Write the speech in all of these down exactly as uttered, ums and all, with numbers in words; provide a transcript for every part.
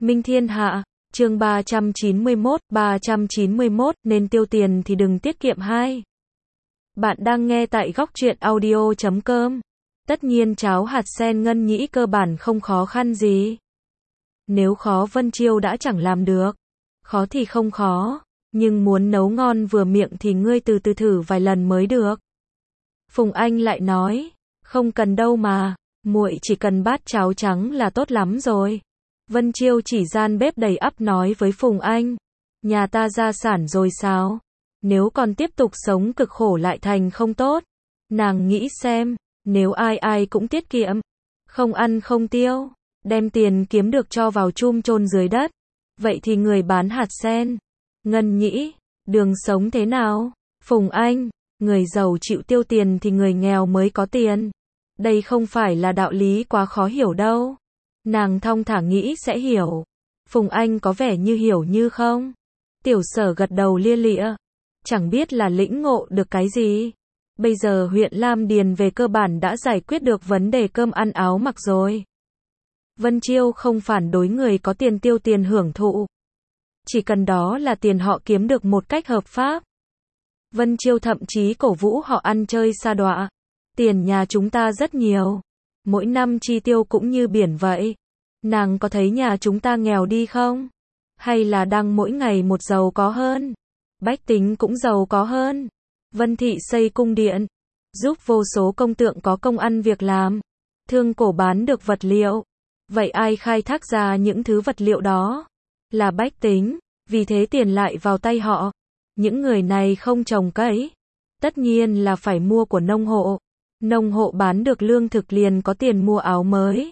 Minh Thiên Hạ, chương ba trăm chín mươi mốt, ba trăm chín mươi mốt, nên tiêu tiền thì đừng tiết kiệm hai. Bạn đang nghe tại góc truyện audio chấm com. Tất nhiên cháo hạt sen ngân nhĩ cơ bản không khó khăn gì. Nếu khó Vân Chiêu đã chẳng làm được. Khó thì không khó, nhưng muốn nấu ngon vừa miệng thì ngươi từ từ thử vài lần mới được. Phùng Anh lại nói, không cần đâu mà, muội chỉ cần bát cháo trắng là tốt lắm rồi. Vân Chiêu chỉ gian bếp đầy ắp nói với Phùng Anh, nhà ta gia sản rồi sao? Nếu còn tiếp tục sống cực khổ lại thành không tốt. Nàng nghĩ xem, nếu ai ai cũng tiết kiệm, không ăn không tiêu, đem tiền kiếm được cho vào chum chôn dưới đất, vậy thì người bán hạt sen, ngân nhĩ, đường sống thế nào? Phùng Anh, người giàu chịu tiêu tiền thì người nghèo mới có tiền. Đây không phải là đạo lý quá khó hiểu đâu. Nàng thong thả nghĩ sẽ hiểu. Phùng Anh có vẻ như hiểu như không. Tiểu Sở gật đầu lia lịa. Chẳng biết là lĩnh ngộ được cái gì. Bây giờ huyện Lam Điền về cơ bản đã giải quyết được vấn đề cơm ăn áo mặc rồi. Vân Chiêu không phản đối người có tiền tiêu tiền hưởng thụ. Chỉ cần đó là tiền họ kiếm được một cách hợp pháp. Vân Chiêu thậm chí cổ vũ họ ăn chơi sa đọa. Tiền nhà chúng ta rất nhiều. Mỗi năm chi tiêu cũng như biển vậy. Nàng có thấy nhà chúng ta nghèo đi không? Hay là đang mỗi ngày một giàu có hơn? Bách tính cũng giàu có hơn. Vân Thị xây cung điện, giúp vô số công tượng có công ăn việc làm. Thương cổ bán được vật liệu. Vậy ai khai thác ra những thứ vật liệu đó? Là bách tính, vì thế tiền lại vào tay họ. Những người này không trồng cấy, tất nhiên là phải mua của nông hộ. Nông hộ bán được lương thực liền có tiền mua áo mới.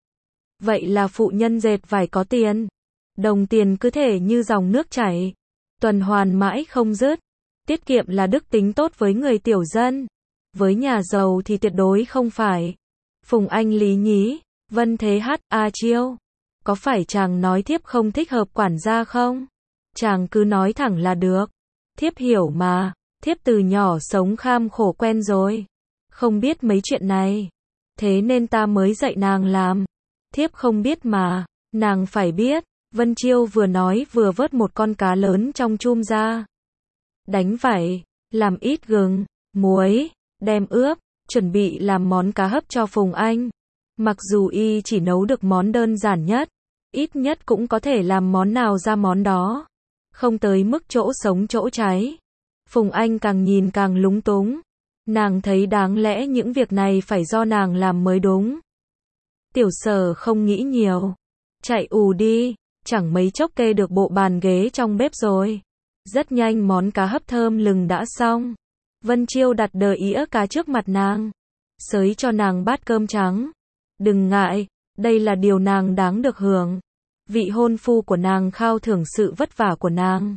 Vậy là phụ nhân dệt vải có tiền. Đồng tiền cứ thể như dòng nước chảy, tuần hoàn mãi không dứt. Tiết kiệm là đức tính tốt với người tiểu dân. Với nhà giàu thì tuyệt đối không phải. Phùng Anh lý nhí, Vân Thế Hát, A Chiêu, có phải chàng nói thiếp không thích hợp quản gia không? Chàng cứ nói thẳng là được. Thiếp hiểu mà, thiếp từ nhỏ sống kham khổ quen rồi. Không biết mấy chuyện này. Thế nên ta mới dạy nàng làm. Thiếp không biết mà, nàng phải biết. Vân Chiêu vừa nói vừa vớt một con cá lớn trong chum ra. Đánh vảy, làm ít gừng, muối, đem ướp, chuẩn bị làm món cá hấp cho Phùng Anh. Mặc dù y chỉ nấu được món đơn giản nhất, ít nhất cũng có thể làm món nào ra món đó. Không tới mức chỗ sống chỗ cháy. Phùng Anh càng nhìn càng lúng túng. Nàng thấy đáng lẽ những việc này phải do nàng làm mới đúng. Tiểu Sở không nghĩ nhiều. Chạy ù đi, chẳng mấy chốc kê được bộ bàn ghế trong bếp rồi. Rất nhanh món cá hấp thơm lừng đã xong. Vân Chiêu đặt đờ ĩa cá trước mặt nàng. Xới cho nàng bát cơm trắng. Đừng ngại, đây là điều nàng đáng được hưởng. Vị hôn phu của nàng khao thưởng sự vất vả của nàng.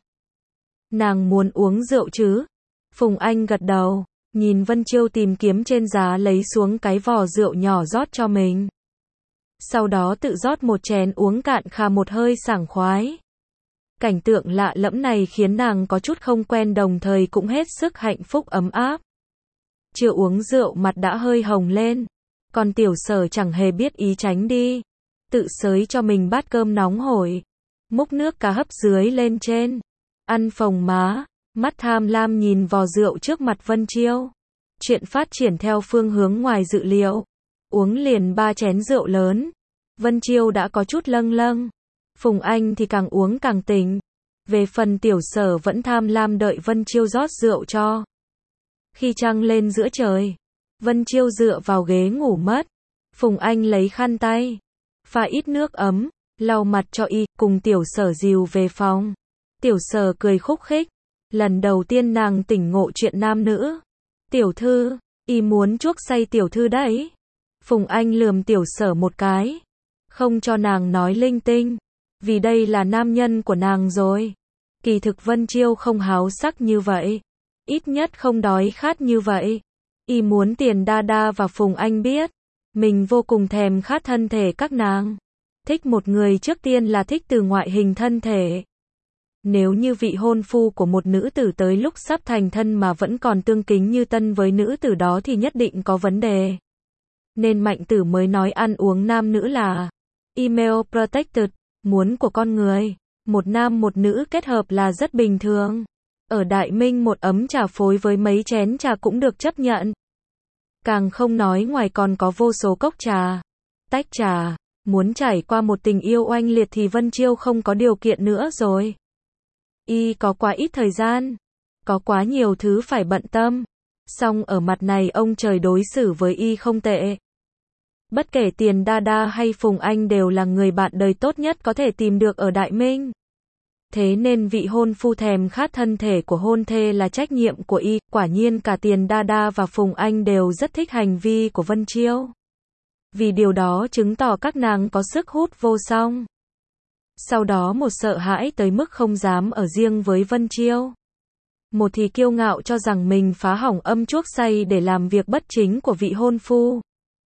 Nàng muốn uống rượu chứ? Phùng Anh gật đầu. Nhìn Vân Chiêu tìm kiếm trên giá lấy xuống cái vò rượu nhỏ rót cho mình. Sau đó tự rót một chén uống cạn khà một hơi sảng khoái. Cảnh tượng lạ lẫm này khiến nàng có chút không quen đồng thời cũng hết sức hạnh phúc ấm áp. Chưa uống rượu mặt đã hơi hồng lên. Còn Tiểu Sở chẳng hề biết ý tránh đi. Tự xới cho mình bát cơm nóng hổi. Múc nước cá hấp dưới lên trên. Ăn phồng má. Mắt tham lam nhìn vò rượu trước mặt Vân Chiêu. Chuyện phát triển theo phương hướng ngoài dự liệu. Uống liền ba chén rượu lớn. Vân Chiêu đã có chút lâng lâng. Phùng Anh thì càng uống càng tỉnh. Về phần Tiểu Sở vẫn tham lam đợi Vân Chiêu rót rượu cho. Khi trăng lên giữa trời, Vân Chiêu dựa vào ghế ngủ mất. Phùng Anh lấy khăn tay, pha ít nước ấm, lau mặt cho y, cùng Tiểu Sở dìu về phòng. Tiểu Sở cười khúc khích. Lần đầu tiên nàng tỉnh ngộ chuyện nam nữ. Tiểu thư, y muốn chuốc say tiểu thư đấy. Phùng Anh lườm Tiểu Sở một cái. Không cho nàng nói linh tinh. Vì đây là nam nhân của nàng rồi. Kỳ thực Vân Chiêu không háo sắc như vậy. Ít nhất không đói khát như vậy. Y muốn tiền đa đa và Phùng Anh biết. Mình vô cùng thèm khát thân thể các nàng. Thích một người trước tiên là thích từ ngoại hình thân thể. Nếu như vị hôn phu của một nữ tử tới lúc sắp thành thân mà vẫn còn tương kính như tân với nữ tử đó thì nhất định có vấn đề. Nên Mạnh Tử mới nói ăn uống nam nữ là email protected. muốn của con người. Một nam một nữ kết hợp là rất bình thường. Ở Đại Minh một ấm trà phối với mấy chén trà cũng được chấp nhận. Càng không nói ngoài còn có vô số cốc trà, tách trà. Muốn trải qua một tình yêu oanh liệt thì Vân Chiêu không có điều kiện nữa rồi. Y có quá ít thời gian, có quá nhiều thứ phải bận tâm. Song ở mặt này ông trời đối xử với Y không tệ. Bất kể Tiền Đa Đa hay Phùng Anh đều là người bạn đời tốt nhất có thể tìm được ở Đại Minh. Thế nên vị hôn phu thèm khát thân thể của hôn thê là trách nhiệm của Y. Quả nhiên cả Tiền Đa Đa và Phùng Anh đều rất thích hành vi của Vân Chiêu. Vì điều đó chứng tỏ các nàng có sức hút vô song. Sau đó một sợ hãi tới mức không dám ở riêng với Vân Chiêu. Một thì kiêu ngạo cho rằng mình phá hỏng âm chuốc say để làm việc bất chính của vị hôn phu.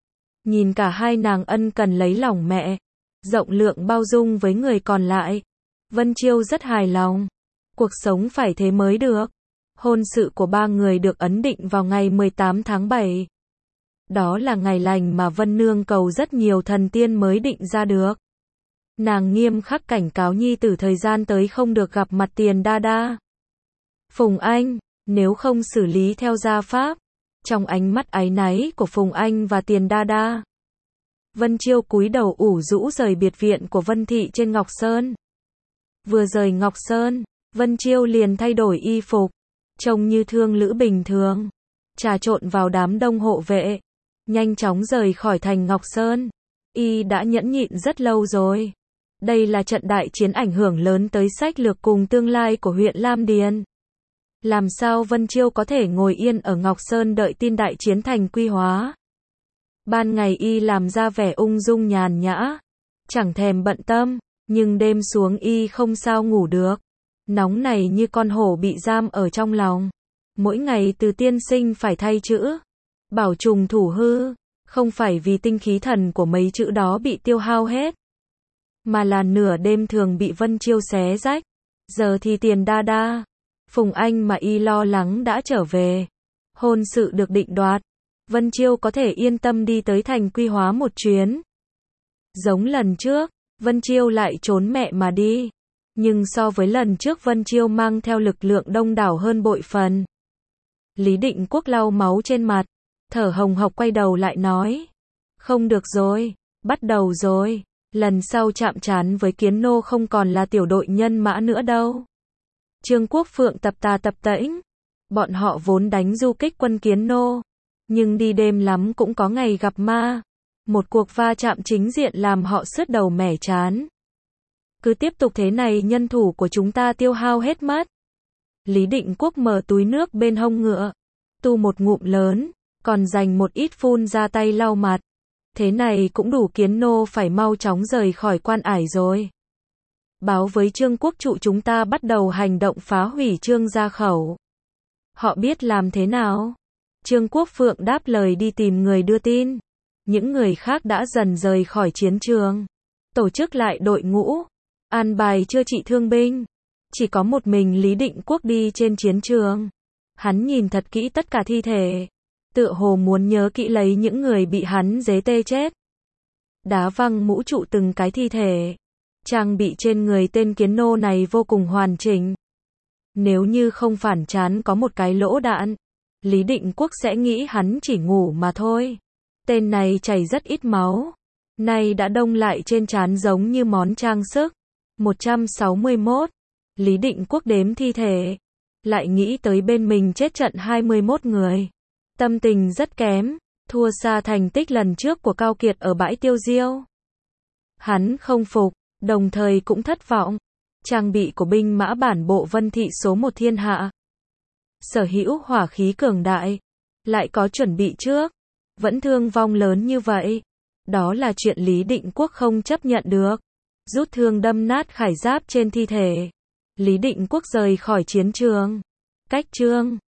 Nhìn cả hai nàng ân cần lấy lòng mẹ, rộng lượng bao dung với người còn lại. Vân Chiêu rất hài lòng. Cuộc sống phải thế mới được. Hôn sự của ba người được ấn định vào ngày mười tám tháng bảy. Đó là ngày lành mà Vân Nương cầu rất nhiều thần tiên mới định ra được. Nàng nghiêm khắc cảnh cáo nhi tử thời gian tới không được gặp mặt Tiền Đa Đa, Phùng Anh, nếu không xử lý theo gia pháp. Trong ánh mắt áy náy của Phùng Anh và Tiền Đa Đa, Vân Chiêu cúi đầu ủ rũ rời biệt viện của Vân Thị trên Ngọc Sơn. Vừa rời Ngọc Sơn, Vân Chiêu liền thay đổi y phục, trông như thương lữ bình thường, trà trộn vào đám đông hộ vệ, nhanh chóng rời khỏi thành Ngọc Sơn. Y đã nhẫn nhịn rất lâu rồi. Đây là trận đại chiến ảnh hưởng lớn tới sách lược cùng tương lai của huyện Lam Điền. Làm sao Vân Chiêu có thể ngồi yên ở Ngọc Sơn đợi tin đại chiến thành quy hóa? Ban ngày Y làm ra vẻ ung dung nhàn nhã, chẳng thèm bận tâm, nhưng đêm xuống Y không sao ngủ được. Nóng này như con hổ bị giam ở trong lòng. Mỗi ngày Từ tiên sinh phải thay chữ, bảo trùng thủ hư, không phải vì tinh khí thần của mấy chữ đó bị tiêu hao hết, mà là nửa đêm thường bị Vân Chiêu xé rách. Giờ thì Tiền Đa Đa, Phùng Anh mà Y lo lắng đã trở về. Hôn sự được định đoạt, Vân Chiêu có thể yên tâm đi tới thành quy hóa một chuyến. Giống lần trước, Vân Chiêu lại trốn mẹ mà đi. Nhưng so với lần trước Vân Chiêu mang theo lực lượng đông đảo hơn bội phần. Lý Định Quốc lau máu trên mặt, thở hồng hộc quay đầu lại nói. Không được rồi, bắt đầu rồi. Lần sau chạm trán với Kiến Nô không còn là tiểu đội nhân mã nữa đâu. Trương Quốc Phượng tập tà tập tễnh. Bọn họ vốn đánh du kích quân Kiến Nô, nhưng đi đêm lắm cũng có ngày gặp ma. Một cuộc va chạm chính diện làm họ sứt đầu mẻ chán. Cứ tiếp tục thế này nhân thủ của chúng ta tiêu hao hết mất. Lý Định Quốc mở túi nước bên hông ngựa, tu một ngụm lớn, còn dành một ít phun ra tay lau mặt. Thế này cũng đủ Kiến Nô phải mau chóng rời khỏi Quan Ải rồi. Báo với Trương Quốc Trụ chúng ta bắt đầu hành động phá hủy Trương gia khẩu. Họ biết làm thế nào? Trương Quốc Phượng đáp lời đi tìm người đưa tin. Những người khác đã dần rời khỏi chiến trường, tổ chức lại đội ngũ, an bài chữa trị thương binh. Chỉ có một mình Lý Định Quốc đi trên chiến trường. Hắn nhìn thật kỹ tất cả thi thể, tựa hồ muốn nhớ kỹ lấy những người bị hắn giết tê chết. Đá văng mũ trụ từng cái thi thể. Trang bị trên người tên Kiến Nô này vô cùng hoàn chỉnh. Nếu như không phản chán có một cái lỗ đạn, Lý Định Quốc sẽ nghĩ hắn chỉ ngủ mà thôi. Tên này chảy rất ít máu, nay đã đông lại trên trán giống như món trang sức. một trăm sáu mươi mốt. Lý Định Quốc đếm thi thể, lại nghĩ tới bên mình chết trận hai mươi mốt người. Tâm tình rất kém, thua xa thành tích lần trước của Cao Kiệt ở bãi tiêu diêu. Hắn không phục, đồng thời cũng thất vọng. Trang bị của binh mã bản bộ Vân Thị số một thiên hạ, sở hữu hỏa khí cường đại, lại có chuẩn bị trước, vẫn thương vong lớn như vậy. Đó là chuyện Lý Định Quốc không chấp nhận được. Rút thương đâm nát khải giáp trên thi thể, Lý Định Quốc rời khỏi chiến trường. Cách chương